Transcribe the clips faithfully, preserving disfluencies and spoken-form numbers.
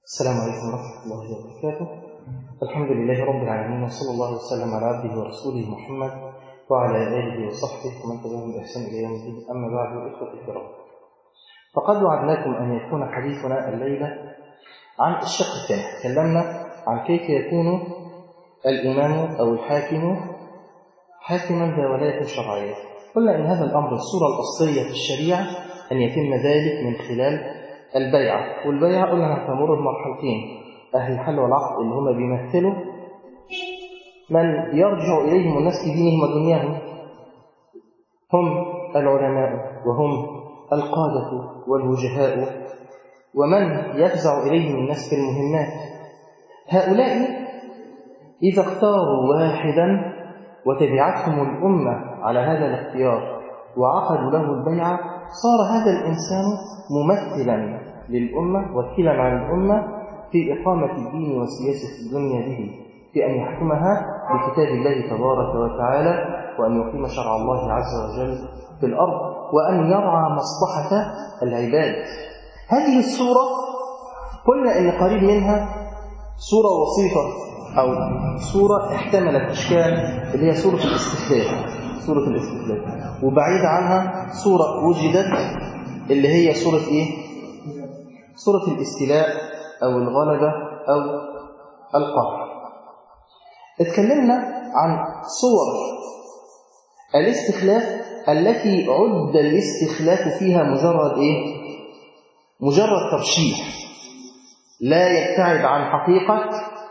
السلام عليكم ورحمة الله وبركاته. الحمد لله رب العالمين، وصلى الله وسلم على عبده ورسوله محمد وعلى آله وصحبه ومن تبعهم بإحسان إلى يوم الدين. أما بعد، إخوة الكرام، فقد وعدناكم أن يكون حديثنا الليلة عن الشق الثاني. تكلمنا عن كيف يكون الإمام أو الحاكم حاكما ذا ولاية شرعية. قلنا إن هذا الأمر الصورة الأصلية في الشريعة أن يتم ذلك من خلال البيعة. والبيعة قلنا هتمر بمرحلتين: أهل الحل والعقد اللي هم بيمثلوا من يرجع إليهم الناس في دينهم ودنياهم، هم العلماء وهم القادة والوجهاء ومن يفزع إليهم الناس في المهمات. هؤلاء إذا اختاروا واحدا وتبعتهم الأمة على هذا الاختيار وعقدوا له البيعة، صار هذا الإنسان ممثلا للأمة، وكيلا عن الأمة في إقامة الدين وسياسة الدنيا به، في أن يحكمها بكتاب الله تبارك وتعالى، وأن يقيم شرع الله عز وجل في الأرض، وأن يرعى مصلحة العباد. هذه الصورة قلنا إن قريب منها صورة وسيطة أو صورة احتملت أشكال، اللي هي صورة الاستخلاف، صورة الاستخلاف. وبعيد عنها صورة وجدت اللي هي صورة إيه؟ صورة الاستيلاء أو الغلبة أو القهر. اتكلمنا عن صور الاستخلاف التي عد الاستخلاف فيها مجرد إيه؟ مجرد ترشيح، لا يبتعد عن حقيقة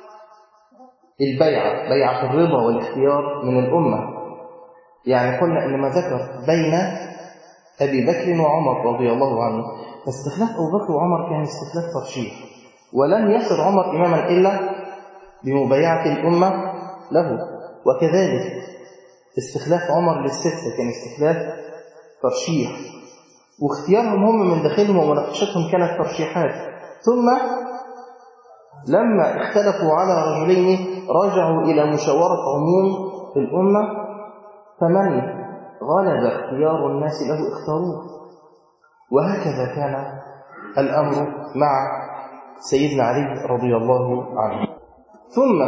البيعة، بيعة الرضا والاختيار من الأمة. يعني قلنا إن ما ذكر بين أبي بكر وعمر رضي الله عنه، فاستخلاف أبو بكر وعمر كان استخلاف ترشيح، ولم يصر عمر إماما إلا بمبايعة الأمة له. وكذلك استخلاف عمر للستة كان استخلاف ترشيح، واختيارهم هم من داخلهم ومناقشتهم كانت ترشيحات. ثم لما اختلفوا على رجلين رجعوا إلى مشاورة عموم في الأمة، فمن غلب اختيار الناس له اختاروه. وهكذا كان الأمر مع سيدنا علي رضي الله عنه. ثم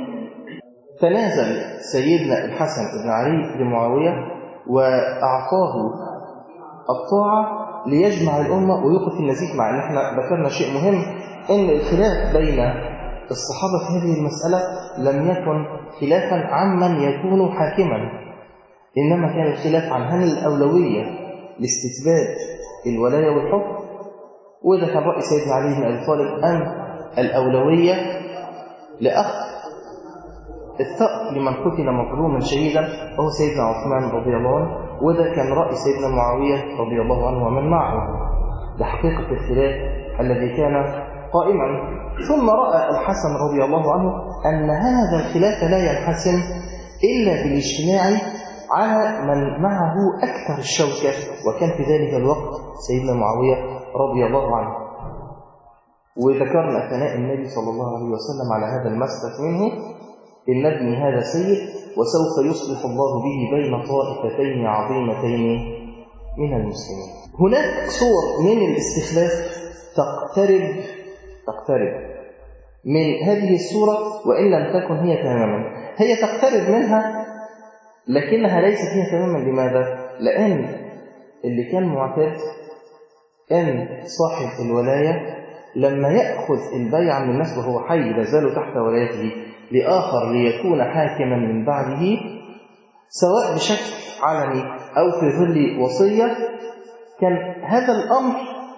تنازل سيدنا الحسن بن علي لمعاوية وأعطاه الطاعة ليجمع الأمة ويوقف النزيف. مع أن احنا ذكرنا شيء مهم، إن الخلاف بين الصحابة في هذه المسألة لم يكن خلافا عمن يكون حاكما، إنما كان الخلاف عن هل الأولوية لاستثبات الولاية والحكم، وإذا كان رأي سيدنا علي بن أبي طالب أم الأولوية لأخذ الثأر لمن قتل مظلوما شهيدا وهو سيدنا عثمان رضي الله عنه، وإذا كان رأي سيدنا معاوية رضي الله عنه ومن معه، لحقيقة الخلاف الذي كان قائما. ثم رأى الحسن رضي الله عنه أن هذا الخلاف لا ينحسم إلا بالاجتماع على من معه أكثر الشوكة، وكان في ذلك الوقت سيدنا معاوية رضي الله عنه. وذكرنا ثناء النبي صلى الله عليه وسلم على هذا المسلك منه: إن ابني هذا سيد وسوف يصلح الله به بين طائفتين عظيمتين من المسلمين. هناك صور من الاستخلاف تقترب تقترب من هذه الصورة، وإن لم تكن هي تماما. هي تقترب منها لكنها ليست هي تماما. لماذا؟ لأن اللي كان معتاد أن صاحب الولاية لما يأخذ البيعة من الناس وهو حي لا زالوا تحت ولايته لآخر ليكون حاكما من بعده، سواء بشكل علني أو في ظل وصية، كان هذا الأمر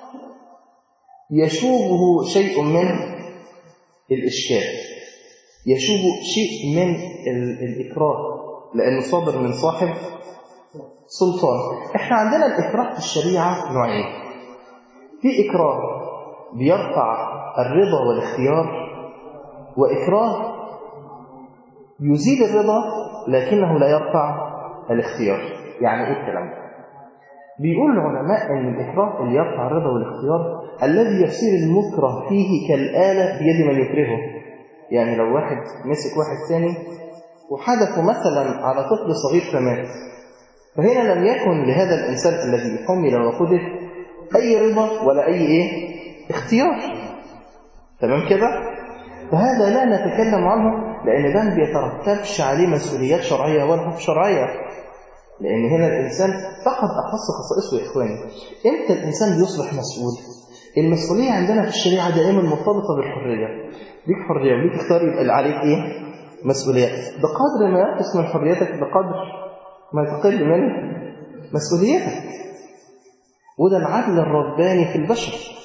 يشوبه شيء من الإشكال، يشوب شيء من الإكراه، لأنه صادر من صاحب سلطان. إحنا عندنا الإكراه في الشريعة نوعين: في إكراه بيرفع الرضا والاختيار، وإكراه يزيد الرضا لكنه لا يرفع الاختيار. يعني إيه الكلام ده؟ بيقول العلماء أن الإكراه اللي يرفع الرضا والاختيار الذي يصير المكره فيه كالآلة بيد من يكرهه. يعني لو واحد مسك واحد ثاني وحدث مثلا على طفل صغير فمات، فهنا لم يكن لهذا الإنسان الذي حمل وقذف أي رضا ولا أي إيه؟ اختيار. تمام كده؟ فهذا لا نتكلم عنه، لأن ده ما بيترتبش عليه مسؤوليات شرعية ولا حكم شرعية، لأن هنا الإنسان فقد أخص خصائصه يا إخواني. إمتى الإنسان بيصبح مسؤول؟ المسؤولية عندنا في الشريعة دائما مرتبطة بالحرية. ليك حرية وليك اختيار، يبقى عليك إيه؟ مسؤوليات. بقدر ما ينقص من حريتك بقدر ما تقل من مسؤوليتك. وده العدل الرباني في البشر.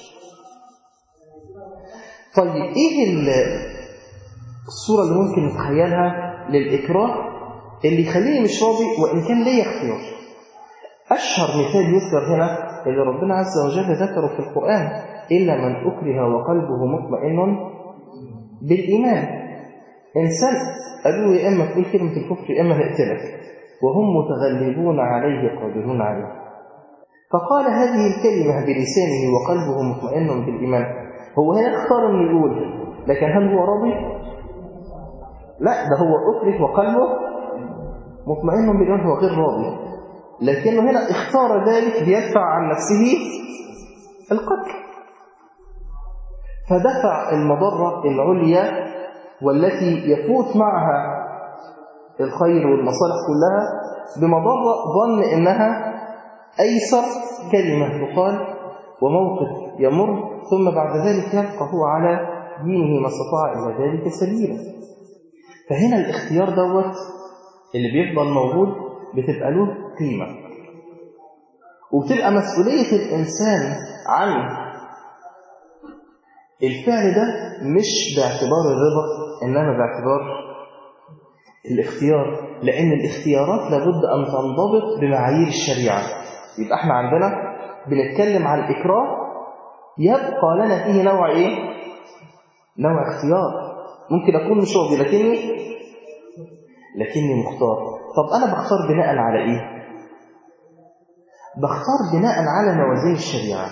طيب إيه الصورة اللي ممكن نتخيلها للإكراه اللي يخليني مش راضي وإن كان ليا اختيار؟ أشهر مثال يذكر هنا اللي ربنا عز وجل ذكره في القرآن: إلا من أكره وقلبه مطمئن بالإيمان. إنسان قالوا يا إما تقول كلمة الكفر يا إما نقتلك، وهم متغلبون عليه قادرون عليه، فقال هذه الكلمة بلسانه وقلبه مطمئن بالإيمان. هو هنا اختار أن يقول، لكن هل هو راضي؟ لا، ده هو أكره وقلبه مطمئن بالإيمان، هو غير راضي، لكنه هنا اختار ذلك ليدفع عن نفسه القتل، فدفع المضرة العليا والتي يفوت معها الخير والمصالح كلها بمضرة ظن إنها أيسر كلمة تقال وموقف يمر، ثم بعد ذلك يبقى هو على دينه ما استطاع إلى ذلك سبيلا. فهنا الاختيار دوت اللي بيفضل موجود بتبقى له قيمة، وبتبقى مسؤولية الإنسان عن الفعل ده مش باعتبار الرضا إنما باعتبار الاختيار، لأن الاختيارات لابد أن تنضبط بمعايير الشريعة. يبقى احنا عندنا بنتكلم عن الإكراه يبقى لنا فيه نوع إيه؟ نوع اختيار. ممكن أكون مش راضي لكني لكني مختار. طب أنا بختار بناء على إيه؟ بختار بناء على موازين الشريعة.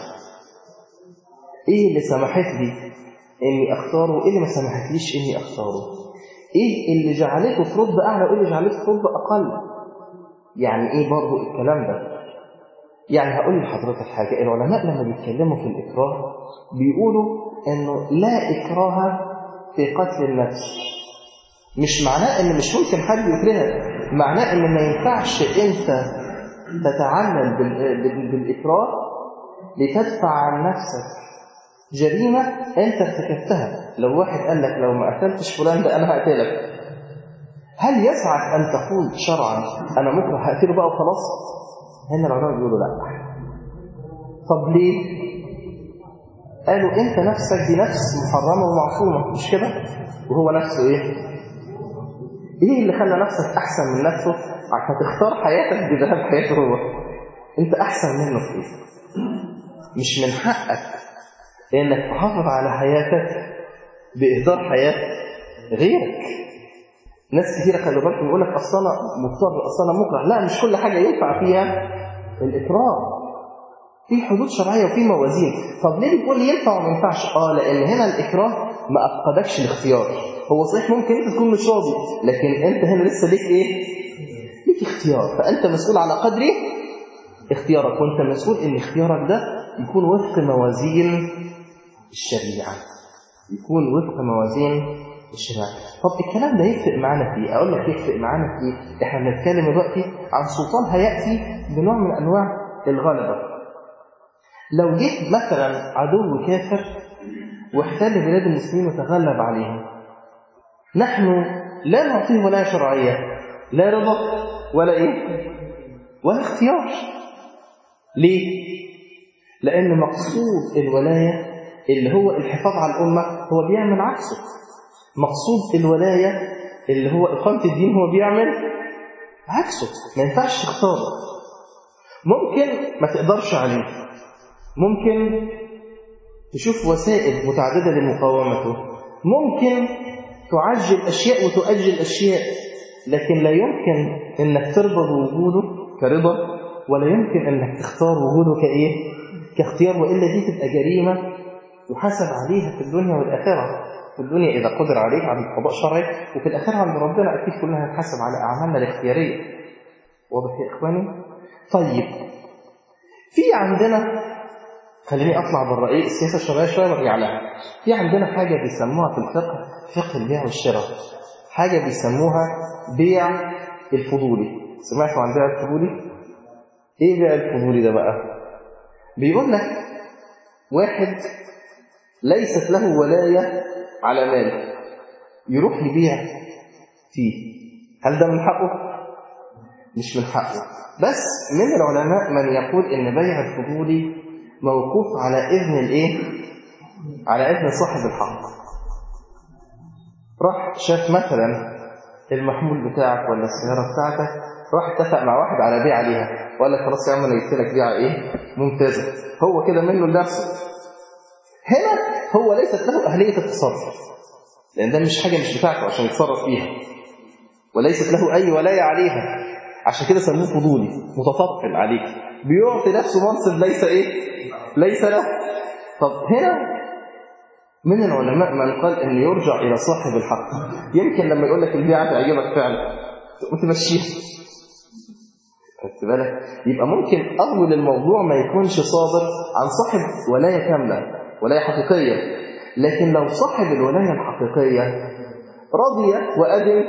إيه اللي سمحت لي إني أختاره وإيه اللي ما سمحتليش إني أختاره؟ إيه اللي جعلته في رتبة أعلى وإيه اللي جعلته في رتبة أقل؟ يعني إيه برضو الكلام ده؟ يعني هقول لحضرتك حاجة، العلماء لما بيتكلموا في الإكراه بيقولوا إنه لا إكراه في قتل النفس. مش معناه إن مش ممكن حد يكرهك، معناه إن ما ينفعش أنت تتعلل بالإكراه لتدفع عن نفسك جريمة أنت ارتكبتها. لو واحد قال لك لو ما قتلتش فلان ده أنا هقتلك، هل يسعك أن تقول شرعا أنا مكره هقتله بقى وخلاص؟ هنا العلماء بيقولوا لا. طب ليه؟ قالوا أنت نفسك دي نفس محرمة ومعصومة، مش كده؟ وهو نفسه إيه؟ إيه اللي خلى نفسك أحسن من نفسه عشان تختار حياتك بذهاب حياته هو؟ أنت أحسن منه في إيه؟ مش من حقك إنك تحافظ على حياتك بإهدار حياة غيرك. ناس كثيرة خلوا بالكم يقول لك أصل أنا مضطر، أصل أنا مكره. لا، مش كل حاجة ينفع فيها الإكراه، في حدود شرعية وفي موازين. طب ليه بتقول لي ينفع وما ينفعش؟ آه لأن هنا الإكراه ما أفقدكش الاختيار. هو صحيح ممكن أنت تكون مش راضي، لكن أنت هنا لسه ليك إيه؟ ليك اختيار، فأنت مسؤول على قدر اختيارك، وأنت مسؤول إن اختيارك ده يكون وفق موازين الشريعة، يكون وفق موازين الشريعة. طب الكلام ده يفرق معانا في ايه؟ اقول لك يفرق معانا في ايه. احنا بنتكلم دلوقتي عن سلطان هياتي بنوع من انواع الغلبة. لو جه مثلا عدو كافر واحتل بلاد المسلمين وتغلب عليهم، نحن لا نعطيه ولا شرعية، لا رضا ولا ايه ولا اختيار. ليه؟ لان مقصود الولاية اللي هو الحفاظ على الأمة هو بيعمل عكسه. مقصود الولاية اللي هو إقامة الدين هو بيعمل عكسه. ما ينفعش تختاره. ممكن ما تقدرش عليه، ممكن تشوف وسائل متعددة لمقاومته، ممكن تعجل أشياء وتؤجل أشياء، لكن لا يمكن أنك ترضى بوجوده كرضا، ولا يمكن أنك تختار وجوده كإيه؟ كاختيار، وإلا دي تبقى جريمة يحاسب عليها في الدنيا والآخرة. في الدنيا إذا قدر عليها عند قضاء شرعي، وفي الآخرة عند ربنا أكيد كلها هتحاسب على أعمالنا الاختيارية. واضح يا إخواني؟ طيب، في عندنا خليني أطلع بره إيه السياسة الشرعية شوية وارجع لها. في عندنا حاجة بيسموها في الفقه فقه البيع والشراء، حاجة بيسموها بيع الفضولي. سمعتوا عن بيع الفضولي؟ إيه بيع الفضولي ده بقى؟ بيقول لك واحد ليست له ولاية على مال يروح يبيع فيه، هل ده من حقه؟ مش من حقه. بس من العلماء من يقول إن بيع الفضولي موقوف على إذن الإيه؟ على إذن صاحب الحق. راح شاف مثلا المحمول بتاعك ولا السيارة بتاعتك، راح اتفق مع واحد على بيع عليها وقال لك خلاص يا عم انا جبت لك بيعه ايه ممتازه، هو كده منه لنفسه. هنا هو ليست له اهليه التصرف، لان ده مش حاجه مش بتاعته عشان يتصرف فيها، وليست له اي ولايه عليها، عشان كده سموه فضولي متطفل عليك، بيعطي نفسه منصب ليس ايه ليس له. طب هنا من العلماء من قال ان يرجع الى صاحب الحق. يمكن لما يقول لك البيعه تعجبك فعلا وتمشيها، خدت بالك؟ يبقى ممكن اول الموضوع ما يكونش صادر عن صاحب ولايه كامله، ولايه حقيقيه، لكن لو صاحب الولايه الحقيقيه رضي واذن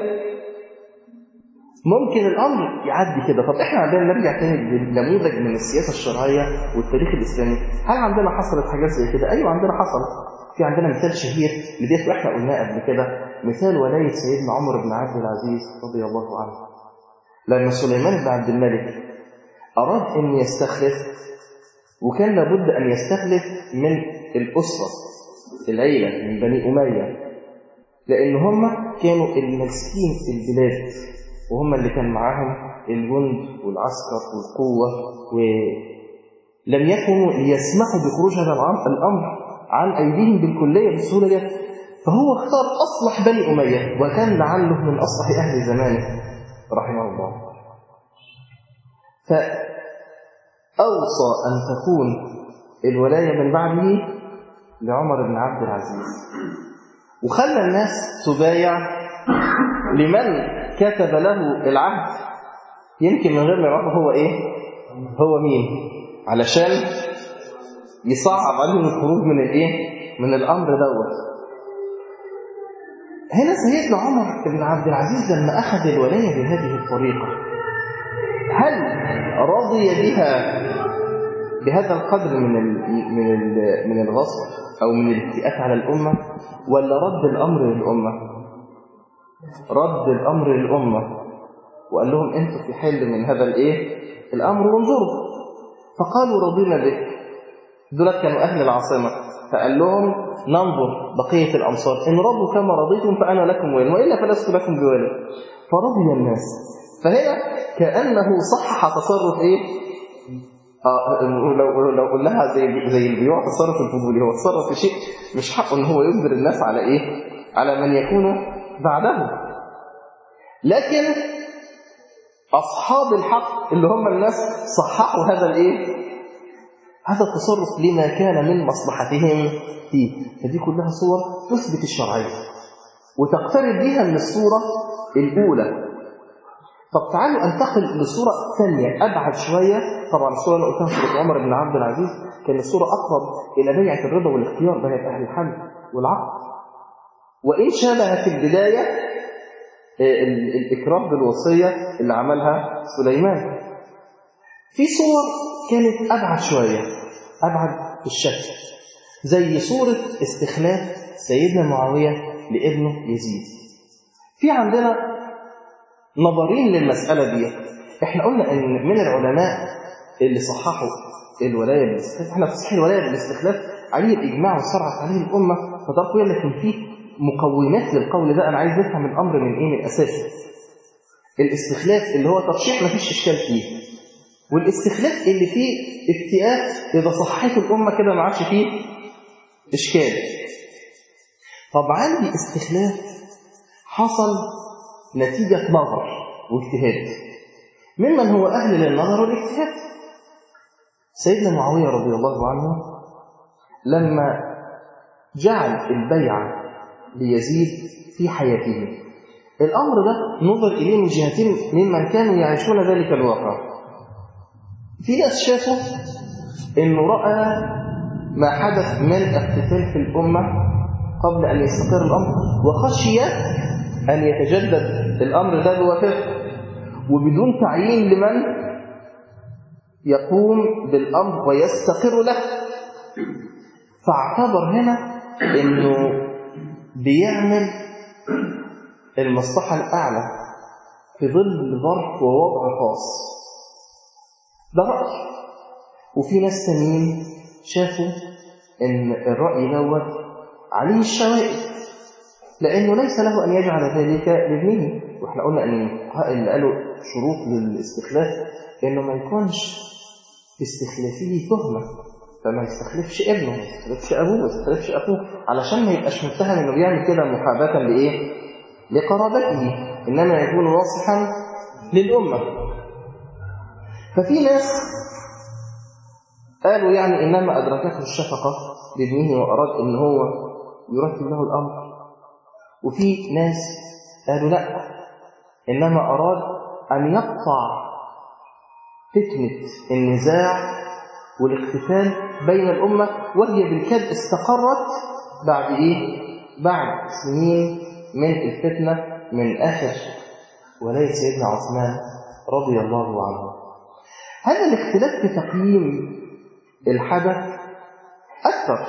ممكن الامر يعدي كده. طب احنا عندنا نرجع تاني لنموذج من السياسه الشرعيه والتاريخ الاسلامي، هل عندنا حصلت حاجات زي كده؟ ايوه عندنا حصلت. في عندنا مثال شهير لديت واحنا قلناه قبل كده، مثال ولايه سيدنا عمر بن عبد العزيز رضي الله عنه. لما سليمان بن عبد الملك اراد ان يستخلف، وكان لابد ان يستخلف من الاسره العيله من بني اميه، لان هم كانوا الماسكين في البلاد وهم اللي كان معاهم الجند والعسكر والقوه، ولم يكونوا ليسمحوا بخروج هذا الامر عن أيديهم بالكلية بالسهولة دي. فهو اختار أصلح بني أمية، وكان لعله من أصلح أهل زمانه رحمه الله. فأوصى أن تكون الولاية من بعده لعمر بن عبد العزيز، وخلى الناس تبايع لمن كتب له العهد، يمكن من غير ما يعرفوا هو إيه هو مين، علشان يصعب عليهم الخروج من الايه من الامر دوت. هنا سيدنا عمر بن عبد العزيز لما اخذ الولايه بهذه الطريقه، هل رضي بها بهذا القدر من ال من ال من الغصب او من الاتكاء على الامه، ولا رد الامر للامه؟ رد الامر للامه وقال لهم انتوا في حل من هذا الايه الامر وانظروا. فقالوا رضينا بك. دولت كانوا أهل العاصمة، فقال لهم ننظر بقية الأمصار، إن رضوا كما رضيتم فأنا لكم وين، وإلا فلست لكم بوالي. فرضي الناس. فهنا كأنه صحح تصرف إيه؟ آه لو لو قلناها زي زي البيوع تصرف الفضولي، هو تصرف في شيء مش حقه إن هو يجبر الناس على إيه؟ على من يكونوا بعده. لكن أصحاب الحق اللي هم الناس صححوا هذا الإيه؟ هذا التصرف لما كان من مصلحتهم فيه. فدي كلها صور تثبت الشرعية وتقترب بها من الصورة الأولى. طب تعالوا أنتقل لصورة ثانية أبعد شوية. طبعا الصورة اللي قلتها صورة عمر بن عبد العزيز كان الصورة أقرب إلى بيعة الرضا والاختيار بين أهل الحل والعقد، وإن شابه في البداية الإكرام بالوصية اللي عملها سليمان. في صور كانت أبعد شوية، أبعد في الشكل، زي صورة استخلاف سيدنا معاوية لابنه يزيد. في عندنا نظرين للمسألة دي. احنا قلنا ان من العلماء اللي صححوا الولاية بالاستخلاف، احنا في صحيح الولاية بالاستخلاف عليه الإجماع وصرعت عليه الأمة فترقية، لكن في مقومات للقول ده. أنا عايز نفهم الأمر من إيه من أساسه. الاستخلاف اللي هو ترشيح مفيش إشكال فيه، والاستخلاف اللي فيه افتئات إذا صححته الأمة كده ما عادش فيه إشكال. طب عندي استخلاف حصل نتيجة نظر واجتهاد ممن هو أهل للنظر والاجتهاد. سيدنا معاوية رضي الله عنه لما جعل البيعة ليزيد في حياته، الأمر ده نظر إليه من جهتين ممن كانوا يعيشون ذلك الواقع. في ناس شافوا إنه رأى ما حدث من اقتتال في الأمة قبل أن يستقر الأمر، وخشي أن يتجدد الأمر ده بوفاته وبدون تعيين لمن يقوم بالأمر ويستقر له. فاعتبر هنا أنه بيعمل المصلحة الأعلى في ظل ظرف ووضع خاص. ده رأي. وفي ناس تانيين شافوا أن الرأي دوت عليه الشوائب، لأنه ليس له أن يجعل ذلك لابنه. وإحنا قلنا أن الفقهاء اللي قالوا شروط للاستخلاف إنه ما يكونش في استخلافه تهمة، فما يستخلفش ابنه، ما يستخلفش أبوه، ما يستخلفش أخوه، علشان ما يبقاش متهم إنه بيعمل كده محاباة لإيه؟ لقرابته، إنما يكون ناصحا للأمة. ففي ناس قالوا يعني إنما أدركته الشفقة بابنه وأراد إن هو يرتب له الأمر، وفي ناس قالوا لا، إنما أراد أن يقطع فتنة النزاع والاقتتال بين الأمة، وهي بالكاد استقرت بعد إيه؟ بعد سنين من الفتنة من آخر ولاية سيدنا عثمان رضي الله عنه. هذا الاختلاف في تقييم الحدث أثر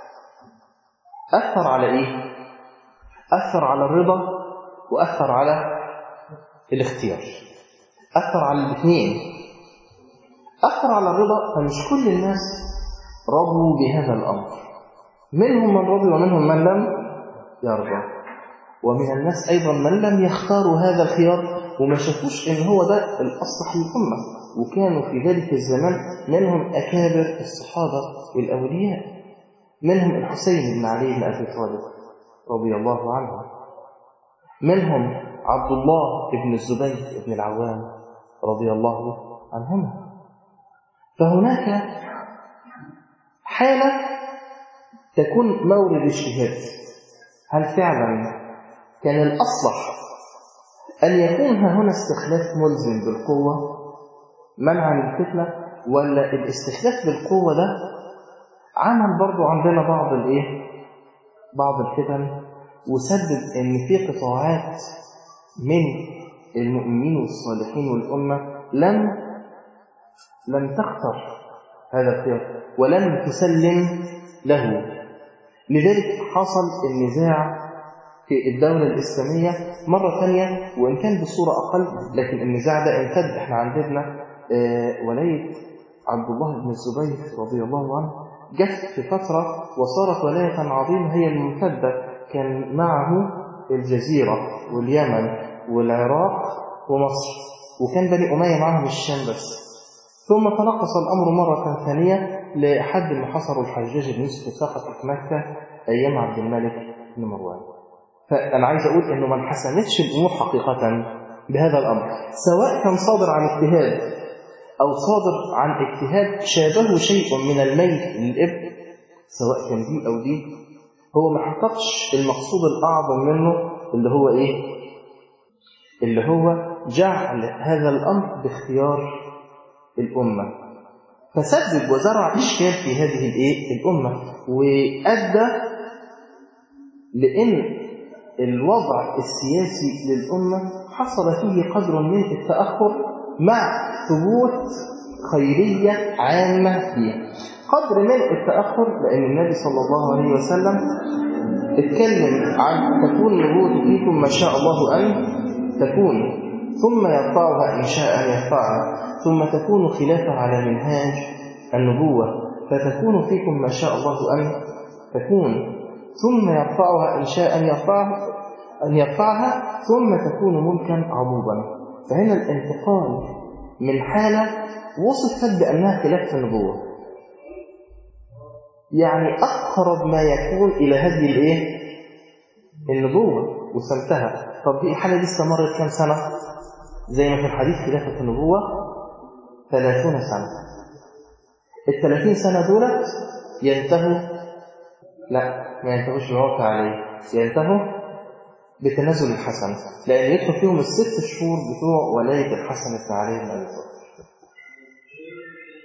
أثر على إيه؟ أثر على الرضا وأثر على الاختيار، أثر على الاثنين. أثر على الرضا، فمش كل الناس رضوا بهذا الأمر، منهم من رضي ومنهم من لم يرضى، ومن الناس أيضا من لم يختاروا هذا الخيار وما شافوش إن هو ده الأصلح للأمة، وكانوا في ذلك الزمان منهم أكابر الصحابة والأولياء، منهم الحسين بن علي بن أبي طالب رضي الله عنه، منهم عبد الله بن الزبير بن العوام رضي الله عنهما. فهناك حالة تكون مورد اجتهاد، هل فعلا كان الأصلح أن يكون هنا استخلاف ملزم بالقوة منعا للفتنة، ولا الاستخلاف بالقوة ده عمل برضو عندنا بعض الايه بعض الفتن، وسبب ان في قطاعات من المؤمنين والصالحين والأمة لم لم تختر هذا الخيار ولم تسلم له. لذلك حصل النزاع في الدولة الإسلامية مرة ثانية، وإن كان بصورة أقل، لكن النزاع ده امتد. احنا عندنا آه ولاية عبد الله بن الزبير رضي الله عنه جت في فترة وصارت ولاية عظيمة هي الممتدة، كان معه الجزيرة واليمن والعراق ومصر، وكان بني أمية معهم الشام بس. ثم تنقص الأمر مرة ثانية لحد ما حصروا الحجاج بن يوسف الثقفي في مكة أيام عبد الملك بن مروان. فأنا عايز أقول إنه ما انحسمتش الأمور حقيقة بهذا الأمر، سواء كان صادر عن اجتهاد أو صادر عن اجتهاد شابه شيء من الميل للإبن، سواء كان دي أو دي، هو ما حققش المقصود الأعظم منه اللي هو إيه؟ اللي هو جعل هذا الأمر باختيار الأمة، فسبب وزرع إشكال في هذه الإيه؟ الأمة، وأدى لأن الوضع السياسي للأمة حصل فيه قدر من التأخر مع ثبوت خيرية عامة فيه، قدر من التأخر، لأن النبي صلى الله عليه وسلم اتكلم عن تكون النبوة فيكم ما شاء الله أن تكون، ثم يرفعها إن شاء أن يرفعها، ثم تكون خلافة على منهاج النبوة، فتكون فيكم ما شاء الله أن تكون، ثم يرفعها إن شاء أن يرفعها أن يرفعها ثم تكون ملكا عضوبا. فهنا الانتقال من حالة وصفت بأنها خلاف النبوة، يعني أقرب ما يكون إلى هذه الإيه؟ النبوة وسمتها. طب دي حالة لسه مرت كم سنة؟ زي ما في الحديث خلافة النبوة ثلاثون سنة. الثلاثين سنة دولت ينتهوا، لا ما ينتهوش بالواقع عليه، ينتهوا بتنازل الحسن، لأن يدخل فيهم الست شهور بتوع ولاية الحسن بن علي بن أبي طالب.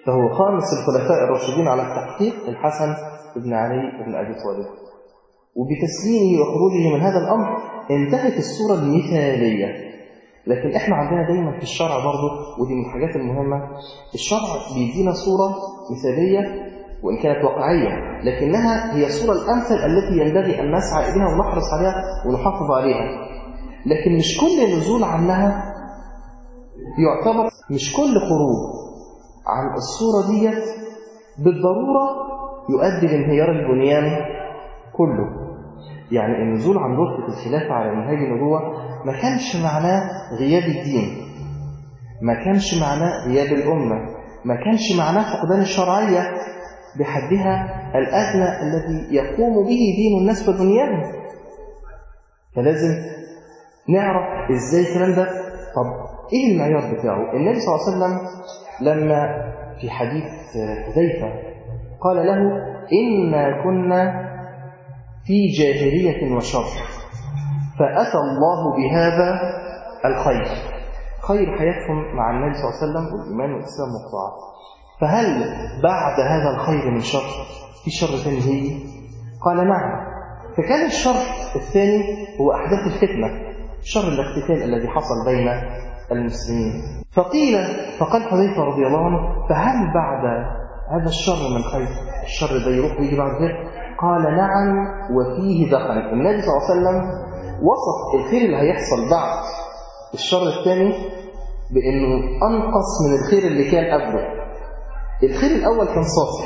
فهو خامس الخلفاء الراشدين على التحقيق الحسن بن علي بن أبي طالب. وبتسليمه وخروجه من هذا الأمر انتهت الصورة المثالية. لكن احنا عندنا دايما في الشرع برضه، ودي من الحاجات المهمة، الشرع بيدينا صورة مثالية وإن كانت واقعية، لكنها هي الصورة الأمثل التي ينبغي أن نسعى إليها ونحرص عليها ونحافظ عليها. لكن مش كل نزول عنها يعتبر، مش كل خروج عن الصورة دي بالضرورة يؤدي لانهيار البنيان كله. يعني النزول عن رتبة الخلافة على منهج النبوة ما كانش معناه غياب الدين، ما كانش معناه غياب الأمة، ما كانش معناه فقدان الشرعية بحدها الأدنى الذي يقوم به دين الناس ودنياهم. فلازم نعرف إزاي الكلام ده. طب إيه المعيار بتاعه؟ النبي صلى الله عليه وسلم لما في حديث حذيفة قال له: إنا كنا في جاهلية وشر فأتى الله بهذا الخير. خير حياتهم مع النبي صلى الله عليه وسلم والإيمان والإسلام والطاعة. فهل بعد هذا الخير من شر في شر ثاني هي؟ قال: نعم. فكان الشر الثاني هو أحداث الفتنة، شر الاقتتال الذي حصل بين المسلمين. فقيل فقال حذيفة رضي الله عنه: فهل بعد هذا الشر من خير؟ الشر ده يروح ويجي بعد ذلك؟ قال: نعم وفيه دخل. النبي صلى الله عليه وسلم وصف الخير اللي هيحصل بعد الشر الثاني بأنه أنقص من الخير اللي كان قبله. الخير الأول كان صافي،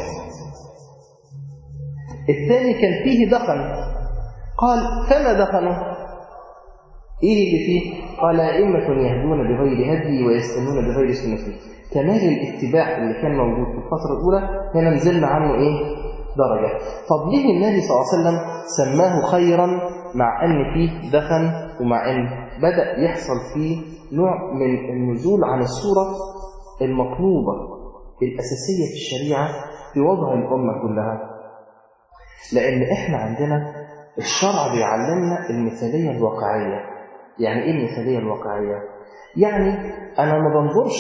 الثاني كان فيه دخل. قال: فما دخله؟ إيه اللي فيه؟ قال: أئمة يهدون بغير هدي ويستنون بغير سنتي. كمال الاتباع اللي كان موجود في الفترة الأولى هنا نزلنا عنه إيه؟ درجة. طب ليه النبي صلى الله عليه وسلم سماه خيرا مع أن فيه دخن ومع أن بدأ يحصل فيه نوع من النزول عن الصورة المطلوبة الأساسية في الشريعة في وضع الأمة كلها؟ لأن إحنا عندنا الشرع بيعلمنا المثالية الواقعية. يعني إيه المثالية الواقعية؟ يعني أنا ما بنظرش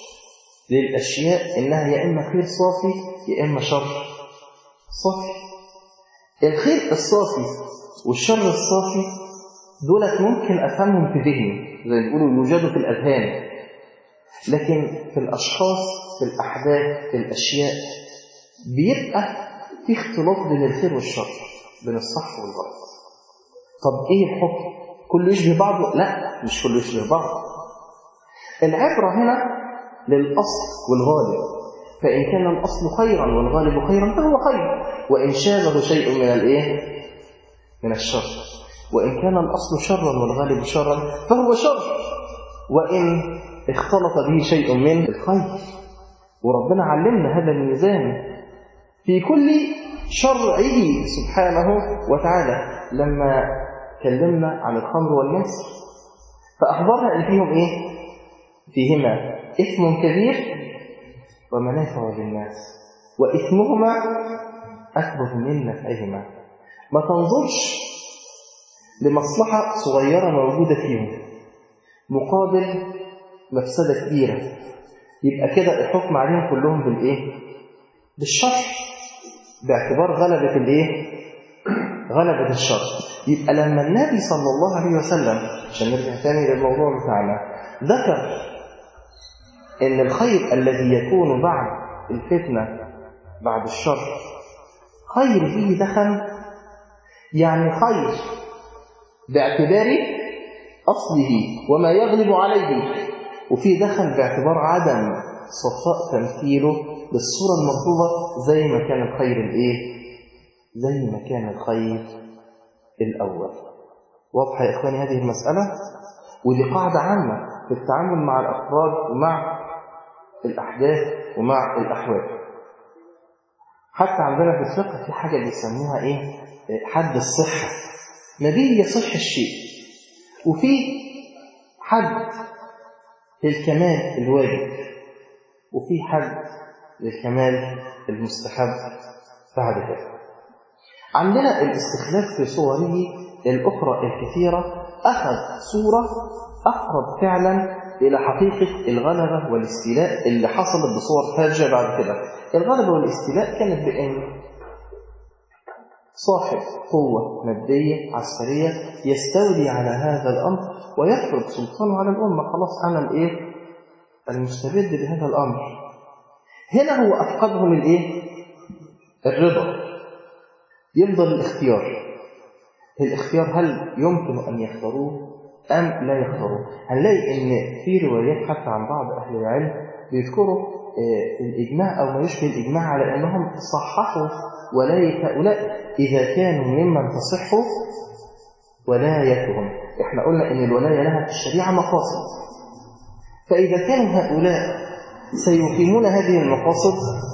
للأشياء إنها يا إما خير صافي يا إما شر صافي. الخير الصافي والشر الصافي دولت ممكن أفهمهم في ذهني، زي ما بيقولوا يوجدوا في الأذهان، لكن في الأشخاص، في الأحداث، في الأشياء بيبقى في اختلاط بين الخير والشر، بين الصح والغلط. طب إيه الحكم؟ كله يشبه بعضه؟ لا، مش كله يشبه بعض. العبرة هنا للأصل والغالب، فإن كان الأصل خيرا والغالب خيرا فهو خير، وإن شابه شيء من الإيه؟ من الشر. وإن كان الأصل شرا والغالب شرا فهو شر، وإن اختلط به شيء من الخير. وربنا علمنا هذا الميزان في كل شرعه سبحانه وتعالى لما كلمنا عن الخمر والميسر، فأخبرنا أن فيهم إيه؟ فيهما إثم كبير ومنافع للناس وإثمهما أكبر من نفعهما. ما تنظرش لمصلحة صغيرة موجودة فيهم مقابل مفسدة كبيرة، يبقى كده الحكم عليهم كلهم بالإيه؟ بالشر، باعتبار غلبة الإيه؟ غلبة الشر. يبقى لما النبي صلى الله عليه وسلم، عشان نرجع تاني للموضوع بتاعنا، ذكر إن الخير الذي يكون بعد الفتنة بعد الشر خير فيه دخن، يعني خير باعتبار أصله وما يغلب عليه، وفيه دخن باعتبار عدم صفاء تمثيله بالصورة المطلوبة زي ما كان الخير الإيه؟ زي ما كان الخير الأول. واضحة يا إخواني هذه المسألة؟ ودي قاعدة عامة في التعامل مع الأفراد ومع الأحداث ومع الأحوال. حتى عندنا في الفقه في حاجة بيسموها إيه؟ حد الصحة، ما بيه يصح الشيء، وفي حد للكمال الواجب، وفي حد للكمال المستحب بعد ذلك. عندنا الاستخلاف في صوره الأخرى الكثيرة أخذ صورة أقرب فعلا إلى حقيقة الغلبة والاستيلاء اللي حصلت بصور فاجعة بعد كده. الغلبة والاستيلاء كانت بأن صاحب قوة مادية عسكرية يستولي على هذا الأمر ويفرض سلطانه على الأمة. خلاص أنا الإيه؟ المستبد بهذا الأمر. هنا هو أفقدهم الإيه؟ الرضا. يفضل الاختيار. الاختيار هل يمكن أن يختاروه أم لا يختاروه؟ هنلاقي إن في روايات حتى عن بعض أهل العلم بيذكروا الإجماع أو ما يشبه الإجماع على أنهم صححوا ولاية هؤلاء إذا كانوا ممن تصح ولايتهم. إحنا قلنا إن الولاية لها في الشريعة مقاصد، فإذا كانوا هؤلاء سيقيمون هذه المقاصد،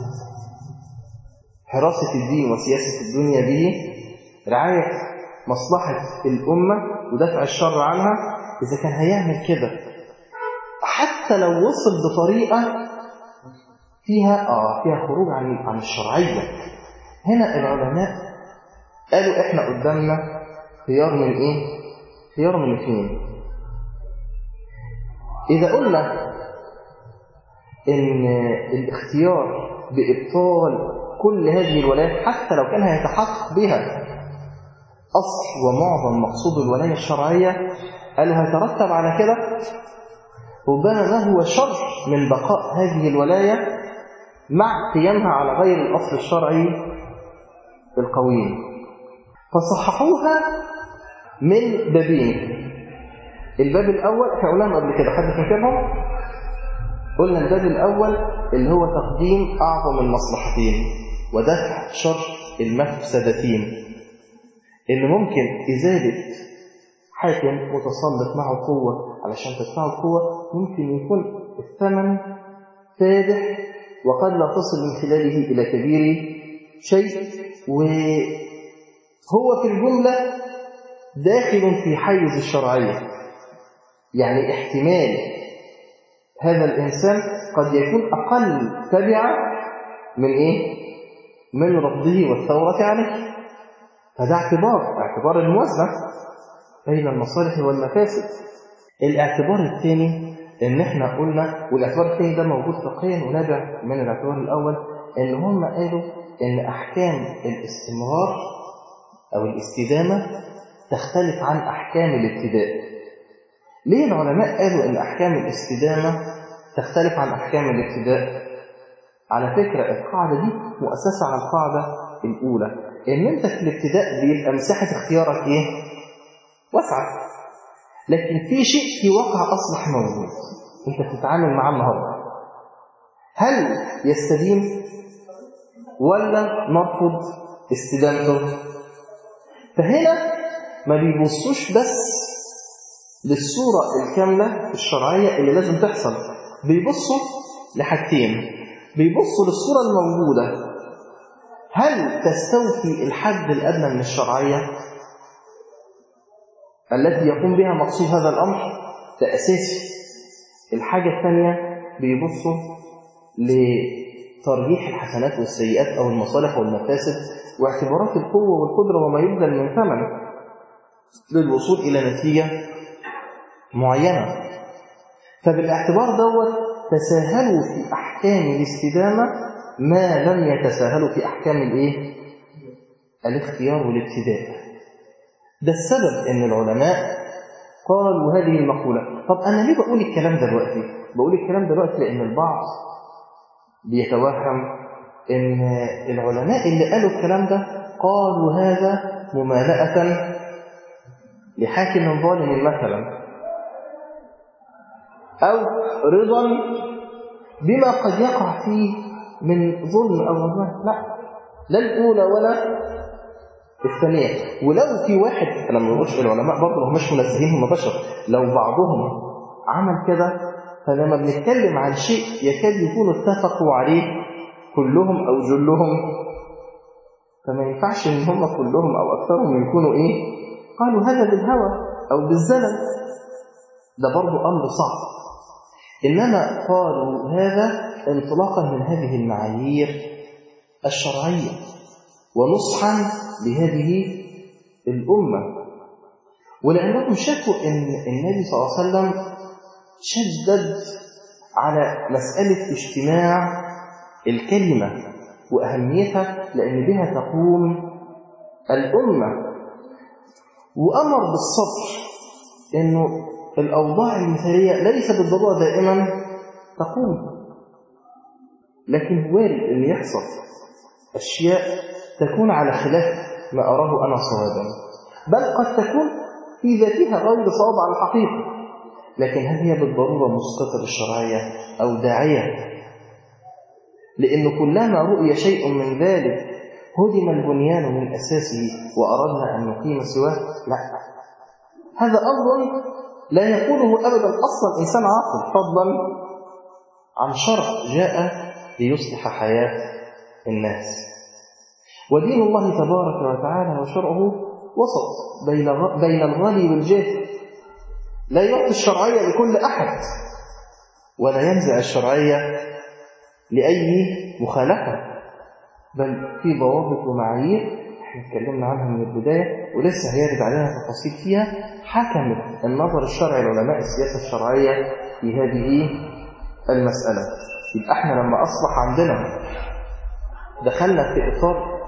حراسة الدين وسياسة الدنيا به، رعاية مصلحة الأمة ودفع الشر عنها، إذا كان هيعمل كده حتى لو وصل بطريقة فيها آه فيها خروج عن عن الشرعية، هنا العلماء قالوا إحنا قدامنا خيار من إيه؟ خيار من اثنين. إذا قلنا إن الاختيار بإبطال كل هذه الولايات حتى لو كان هيتحقق بها أصل ومعظم مقصود الولاية الشرعية، قالوا هيترتب على كده ربما ما هو شر من بقاء هذه الولاية مع قيامها على غير الأصل الشرعي القويم. فصححوها من بابين. الباب الأول احنا قلناهم قبل كده، حد فاكرهم؟ قلنا الباب الأول اللي هو تقديم أعظم المصلحتين ودفع شر المفسدتين، اللي ممكن إزالة حاكم متسلط معه قوة علشان تدفعه القوة ممكن يكون الثمن فادح وقد لا تصل من خلاله إلى كبير شيء، وهو في الجملة داخل في حيز الشرعية. يعني احتمال هذا الإنسان قد يكون أقل تبعا من إيه؟ من رفضه والثورة عليه. فده اعتبار اعتبار الموازنة بين المصالح والمفاسد. الاعتبار الثاني ان احنا قلنا، والاعتبار الثاني ده موجود فقهيا ونابع من الاعتبار الاول، ان هم قالوا ان احكام الاستمرار او الاستدامة تختلف عن احكام الابتداء. ليه العلماء قالوا ان احكام الاستدامة تختلف عن احكام الابتداء؟ على فكرة القاعدة دي مؤسسة على القاعدة الاولى، ان انت في الابتداء بيبقى مساحة اختيارك ايه؟ واسعة، لكن في شيء في واقع أصلح موجود أنت بتتعامل معاه النهارده، هل يستديم ولا نرفض استدامته؟ فهنا ما بيبصوش بس للصورة الكاملة الشرعية اللي لازم تحصل، بيبصوا لحاجتين. بيبصوا للصورة الموجودة، هل تستوفي الحد الأدنى من الشرعية التي يقوم بها مقصود هذا الأمر؟ ده أساسي. الحاجة الثانية بيبصوا لترجيح الحسنات والسيئات أو المصالح والمفاسد واعتبارات القوة والقدرة وما يبذل من ثمن للوصول إلى نتيجة معينة. فبالاعتبار دوت تساهلوا في أحكام الاستدامة ما لم يتساهلوا في أحكام الإيه؟ الاختيار والابتداء. ده السبب ان العلماء قالوا هذه المقولة. طب انا ليه بقول الكلام دلوقتي؟ بقول الكلام دلوقتي لان البعض بيتوهم ان العلماء اللي قالوا الكلام ده قالوا هذا ممالأة لحاكم ظالم مثلا، او رضا بما قد يقع فيه من ظلم او عدوان. لا، لا الاولى ولا الثانية. ولو في واحد، أنا ما بقولش العلماء برضه مش منزهين، هم بشر، لو بعضهم عمل كده فلما بنتكلم عن شيء يكاد يكونوا اتفقوا عليه كلهم أو جلهم، فما ينفعش إن هم كلهم أو أكثرهم يكونوا إيه؟ قالوا هذا بالهوى أو بالزلل. ده برضه أمر صعب. إنما قالوا هذا انطلاقا من هذه المعايير الشرعية ونصحا لهذه الأمة، ولأنهم شافوا أن النبي صلى الله عليه وسلم شدد على مسألة اجتماع الكلمة وأهميتها، لأن بها تقوم الأمة، وأمر بالصبر، إنه الأوضاع المثالية ليس بالضرورة دائما تقوم، لكن وارد أن يحصل أشياء تكون على خلاف ما أراه أنا صوابا، بل قد تكون في ذاتها غير صواب على الحقيقة، لكن هل هي بالضرورة مسقطة بالشرعية أو داعية؟ لأن كلما رؤي شيء من ذلك هدم البنيان من أساسه وأردنا أن نقيم سواه، لا، هذا أمر لا يقوله أبدا أصلا إنسان عاقل، فضلا عن شرع جاء ليصلح حياة الناس. ودين الله تبارك وتعالى وشرعه وسط بين بين الغالي والجاهل، لا يعطي الشرعية لكل أحد ولا ينزع الشرعية لأي مخالفة، بل في ضوابط ومعايير احنا اتكلمنا عنها من البداية ولسه هيرد علينا تفاصيل فيها. حكمت النظر الشرعي لعلماء السياسة الشرعية في هذه المسألة. يبقى احنا لما أصبح عندنا دخلنا في إطار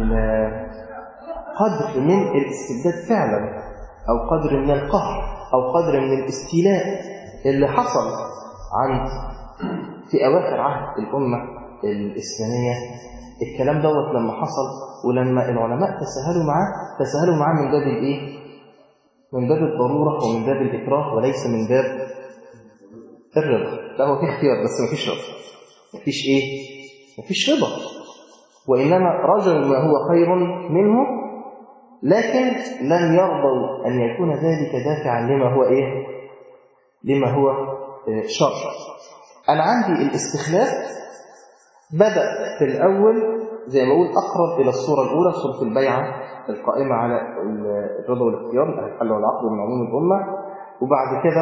قدر من الاستبداد فعلا، أو قدر من القهر، أو قدر من الاستيلاء اللي حصل عند في أواخر عهد الأمة الإسلامية. الكلام دوت لما حصل ولما العلماء تساهلوا معاه تساهلوا معاه من باب الإيه؟ من باب الضرورة ومن باب الإكراه، وليس من باب الرضا. لا، هو في اختيار بس مفيش رضا، مفيش إيه؟ مفيش رضا، وإنما رجل ما هو خير منه، لكن لم يرضوا أن يكون ذلك دافعا لما هو إيه؟ لما هو شر. أنا عندي الاستخلاف بدأ في الأول زي ما أقول أقرب إلى الصورة الأولى، صورة البيعة القائمة على الرضا والاختيار، الحل والعقد من عموم الأمة، وبعد كده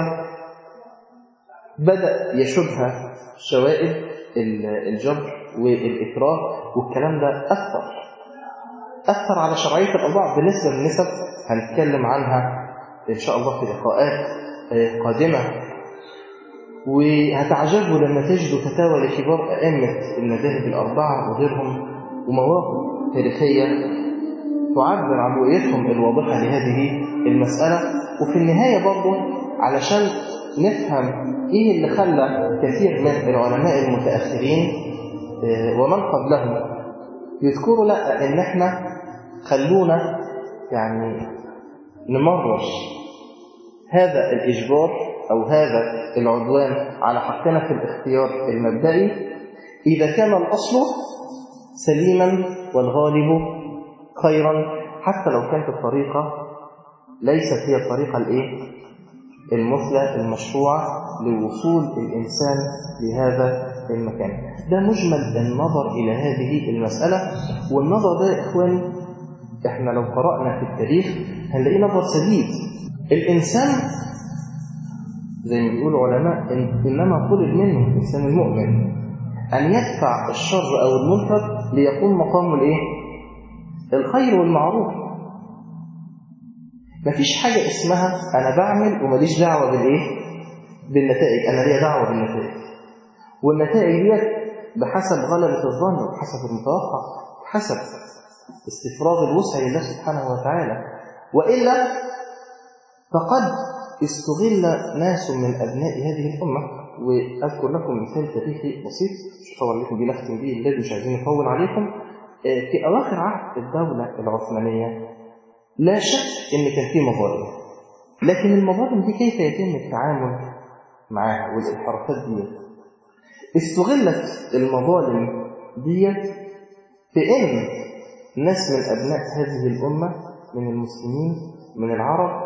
بدأ يشبه شوائب الجبر والإكراه، والكلام ده أثر أثر على شرعية الأوضاع بالنسبة للنسب، هنتكلم عنها إن شاء الله في لقاءات قادمة. وهتعجبوا لما تجدوا فتاوى لكبار أئمة المذاهب الأربعة وغيرهم ومواقف تاريخية تعبر عن رؤيتهم الواضحة لهذه المسألة. وفي النهاية برضه علشان نفهم إيه اللي خلى كثير من العلماء المتأخرين ومن قبلهم يذكروا لا إن إحنا خلونا يعني نمرر هذا الإجبار أو هذا العدوان على حقنا في الاختيار المبدئي إذا كان الأصل سليما والغالب خيرا، حتى لو كانت الطريقة ليست هي الطريقة الإيه؟ المثلى المشروعة لوصول الإنسان لهذا المكان. ده مجمل النظر إلى هذه المسألة. والنظر ده يا إخواني إحنا لو قرأنا في التاريخ هنلاقي نظر سديد. الإنسان زي ما بيقول علماء إنما طلب منه الإنسان المؤمن أن يدفع الشر أو المنكر ليقوم مقام الإيه؟ الخير والمعروف. مفيش حاجة اسمها أنا بعمل وماليش دعوة بالإيه؟ بالنتائج. أنا ليا دعوة بالنتائج، والنتائج دي بحسب غلبة الظن وبحسب المتوقع، بحسب استفراغ الوسع لله سبحانه وتعالى. وإلا فقد استغل ناس من أبناء هذه الأمة. وأذكر لكم مثال تاريخي بسيط طبعا لكم دي نختم به الذي مش عايزين نطول عليكم. في أواخر عهد الدولة العثمانية لا شك إن كان في مظالم، لكن المظالم دي كيف يتم التعامل معها والانحرافات دي؟ استغلت المظالم دي في إن ناس من أبناء هذه الأمة من المسلمين من العرب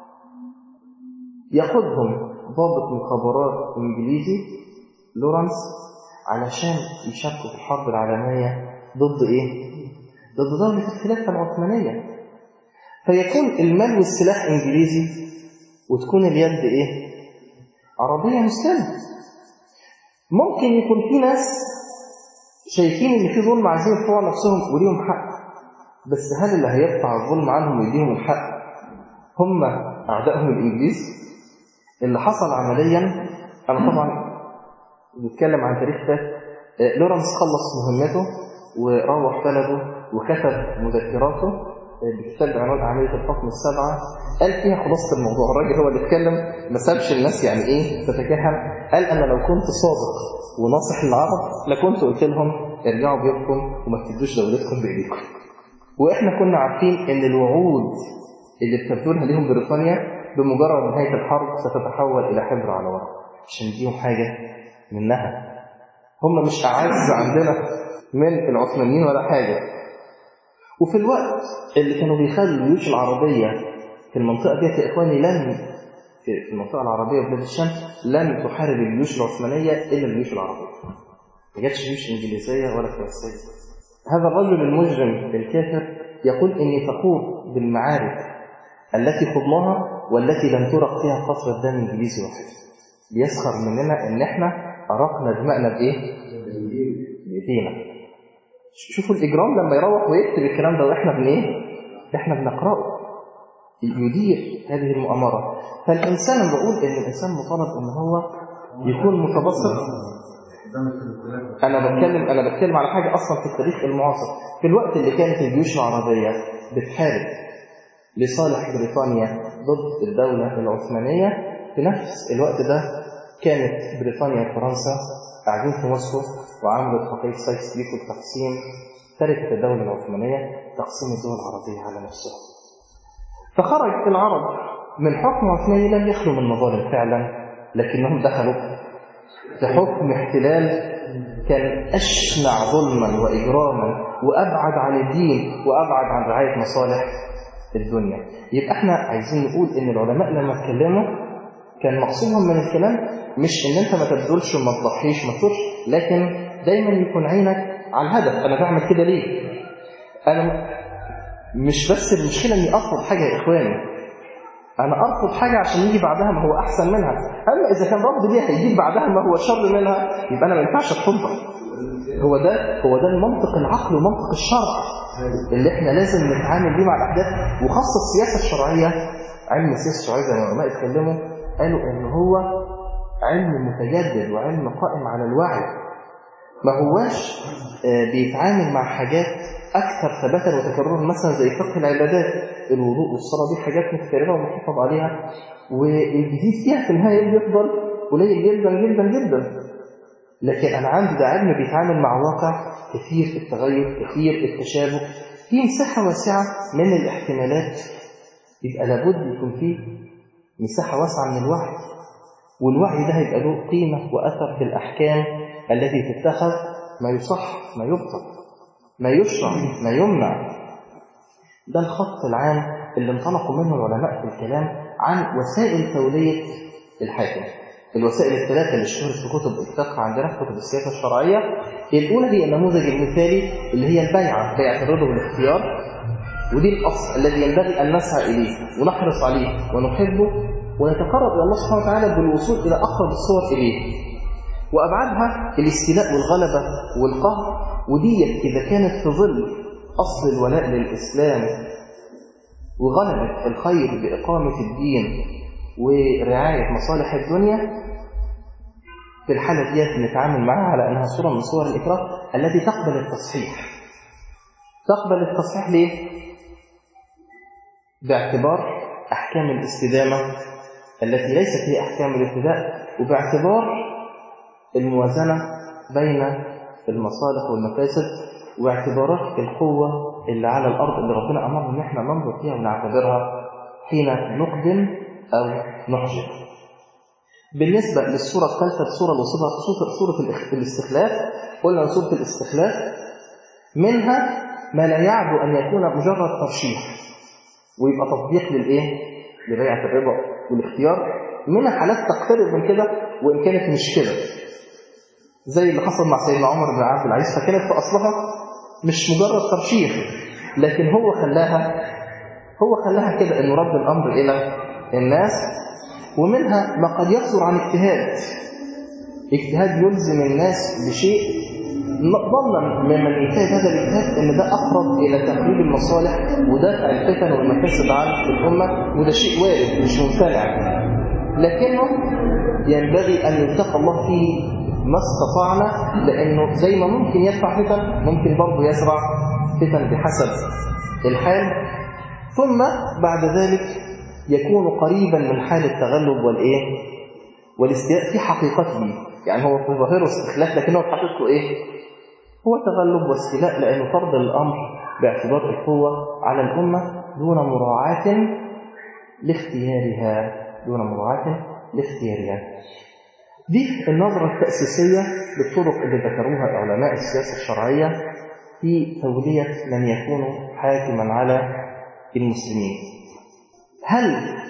يأخذهم ضابط مخابرات إنجليزي لورانس علشان يشاركوا في الحرب العالمية ضد إيه؟ ضد دولة الخلافة العثمانية. فيكون المال والسلاح إنجليزي وتكون اليد إيه؟ عربية مسلمة. ممكن يكون في ناس شايفين إن في ظلم عايزين يرفعوا نفسهم وليهم حق، بس هل اللي هيرفع الظلم عنهم ويديهم الحق هم أعدائهم الإنجليز؟ اللي حصل عمليا، أنا طبعا بنتكلم عن تاريخ ده، لورنس خلص مهمته وروح بلده وكتب مذكراته بكتاب عنوان عملية الحكم السبعة، قال فيها خلاصة الموضوع. الراجل هو اللي اتكلم، ما سابش الناس يعني ايه تتكهن. قال أنا لو كنت صادق وناصح للعرب لكنت قلت لهم ارجعوا بيوتكم وما تفدوش دولتكم بإيديكم. وإحنا كنا عارفين إن الوعود اللي بتبذلها لهم بريطانيا بمجرد نهاية الحرب ستتحول إلى حبر على ورق، مش نديهم حاجة منها. هم مش أعز عندنا من العثمانيين ولا حاجة. وفي الوقت اللي كانوا بيخلوا الجيوش العربية في المنطقة دي يا إخواني، لن في المنطقة العربية وبلاد الشام لن تحارب الجيوش العثمانية إلا الجيوش العربية، ما جاتش جيوش إنجليزية ولا فرنسية. هذا الرجل المجرم الكافر يقول إني فخور بالمعارك التي خضناها والتي لم ترق فيها قطرة دم إنجليزي واحد. بيسخر مننا إن إحنا أرقنا دماءنا بإيه؟ بإيدينا. شوفوا الإجرام لما يروح ويكتب الكلام ده وإحنا بن إيه؟ إحنا بنقرأه. يدير هذه المؤامرة. فالإنسان بقول إن الإنسان مطالب إن هو يكون متبصر. أنا بتكلم أنا بتكلم على حاجة أصلا في التاريخ المعاصر. في الوقت اللي كانت الجيوش العربية بتحارب لصالح بريطانيا ضد الدولة العثمانية، في نفس الوقت ده كانت بريطانيا وفرنسا قاعدين في موسكو وعملوا اتفاقية سايكس-بيكو لتقسيم تركة الدولة العثمانية، تقسيم الدول العربية على نفسها. فخرج العرب من حكم عثماني لم يخلو من مظالم فعلا، لكنهم دخلوا في حكم احتلال كان أشنع ظلما وإجراما وأبعد عن الدين وأبعد عن رعاية مصالح الدنيا. يبقى احنا عايزين نقول إن العلماء لما اتكلموا كان مقصودهم من الكلام مش إن أنت ما تبذلش وما تضحيش ما تضحيش، لكن دايما يكون عينك على الهدف. أنا بعمل كده ليه؟ أنا مش بس المشكلة إني أرفض حاجة يا إخواني، أنا أرفض حاجة عشان يجي بعدها ما هو أحسن منها. أما إذا كان رفض ليها هيجيب بعدها ما هو شر منها، يبقى أنا ما ينفعش أرفضها. هو ده هو ده المنطق العقل ومنطق الشرع اللي إحنا لازم نتعامل بيه مع الأحداث. وخاصة السياسة الشرعية، علم السياسة الشرعية زي ما العلماء اتكلموا قالوا إن هو علم متجدد وعلم قائم على الوعي، ما هواش بيتعامل مع حاجات أكثر ثباتا وتكررا مثلا زي فقه العبادات، الوضوء والصلاة دي حاجات متكررة ومحافظ عليها، والجديد فيها في النهاية بيفضل قليل جدا جدا جدا. لكن أنا عندي ده علم بيتعامل مع واقع كثير التغير، كثير التشابه، في مساحة واسعة من الاحتمالات، يبقى لابد يكون فيه مساحة واسعة من الوعي، والوعي ده هيبقى له قيمة وأثر في الأحكام التي تتخذ، ما يصح ما يبطل، ما يشرع ما يمنع. ده الخط العام اللي انطلقوا منه العلماء في الكلام عن وسائل تولية الحاكم. الوسائل الثلاثة اللي اشتهرت في كتب الفقه عندنا في كتب السياسة الشرعية، الأولى هي النموذج المثالي اللي هي البيعة، بيعة الرضا والاختيار، ودي الأصل الذي ينبغي أن نسعى إليه ونحرص عليه ونحبه ونتقرب إلى الله سبحانه وتعالى بالوصول إلى أقرب الصور إليه. وأبعادها الاستيلاء والغلبة والقهر، ودي إذا كانت في ظل أصل الولاء للإسلام وغلبة الخير بإقامة الدين ورعاية مصالح الدنيا، في الحالة دي نتعامل معها على أنها صورة من صور الإكراه التي تقبل التصحيح. تقبل التصحيح ليه؟ باعتبار أحكام الاستدامة التي ليست هي أحكام الابتداء، وباعتبار الموازنة بين المصالح والمفاسد، واعتبارات القوة اللي على الأرض اللي ربنا أمرنا إن احنا ننظر فيها ونعتبرها حين نقدم أو نحجر. بالنسبة للصورة الثالثة، الصورة اللي وصفها صورة الاستخلاف، قلنا صورة الاستخلاف منها ما لا يعدو أن يكون مجرد ترشيح ويبقى تطبيق للإيه؟ لبيعة الرضا والاختيار. منها حالات تقترب من كده وإن كانت مش كده، زي اللي حصل مع سيدنا عمر بن عبد العزيز، فكانت في أصلها مش مجرد ترشيح، لكن هو خلاها هو خلاها كده إنه رد الأمر إلى الناس. ومنها ما قد يصدر عن اجتهاد اجتهاد يلزم الناس بشيء ظنا ممن يجتهد هذا الاجتهاد ان ده اقرب الى تقليل المصالح ودفع الفتن والمفاسد عن الامه، وده شيء وارد مش ممتنع. لكنه ينبغي أن يتقى الله فيه ما استطعنا، لأنه زي ما ممكن يدفع فتن ممكن برضه يزرع فتن بحسب الحال. ثم بعد ذلك يكون قريبا من حال التغلب والإيه والاستياء في حقيقته. يعني هو في ظاهره استخلاف، لكنه في حقيقته إيه؟ هو تغلب واستيلاء، لأنه فرض الأمر باعتبار القوة على الأمة دون مراعاة لاختيارها دون مراعاة لاختيارها. دي النظرة التأسيسية للطرق اللي ذكروها علماء السياسة الشرعية في تولية من يكون حاكما على المسلمين. هل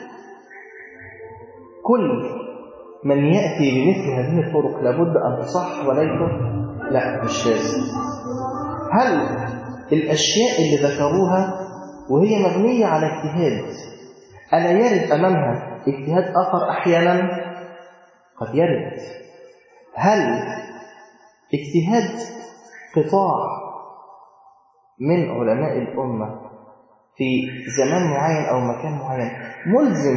كل من يأتي بمثل هذه الطرق لابد أن تصح وليس؟ لا، مش لازم. هل الأشياء اللي ذكروها وهي مبنية على اجتهاد ألا يرد أمامها اجتهاد آخر أحيانا؟ قد يرد. هل اجتهاد قطاع من علماء الأمة في زمان معين أو مكان معين ملزم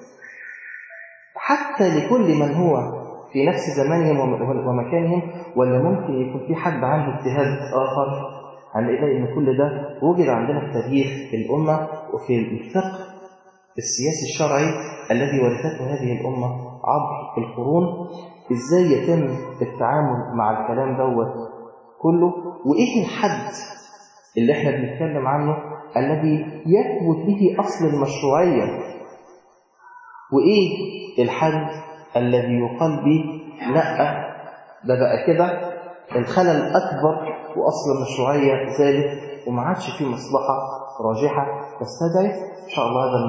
حتى لكل من هو في نفس زمانهم ومكانهم، ولا ممكن يكون في حد عنده اجتهاد آخر؟ هنلاقي إن كل ده وجد عندنا في تاريخ الأمة وفي الفقه السياسي الشرعي الذي ورثته هذه الأمة عبر القرون. إزاي يتم التعامل مع الكلام دوت كله، وإيه الحد اللي احنا بنتكلم عنه الذي يثبت به أصل المشروعية، وإيه الحد الذي يقال به لا ده بقى كده الخلل أكبر وأصل المشروعية ذلك وما عادش فيه مصلحة راجحة تستدعي. إن شاء الله هذا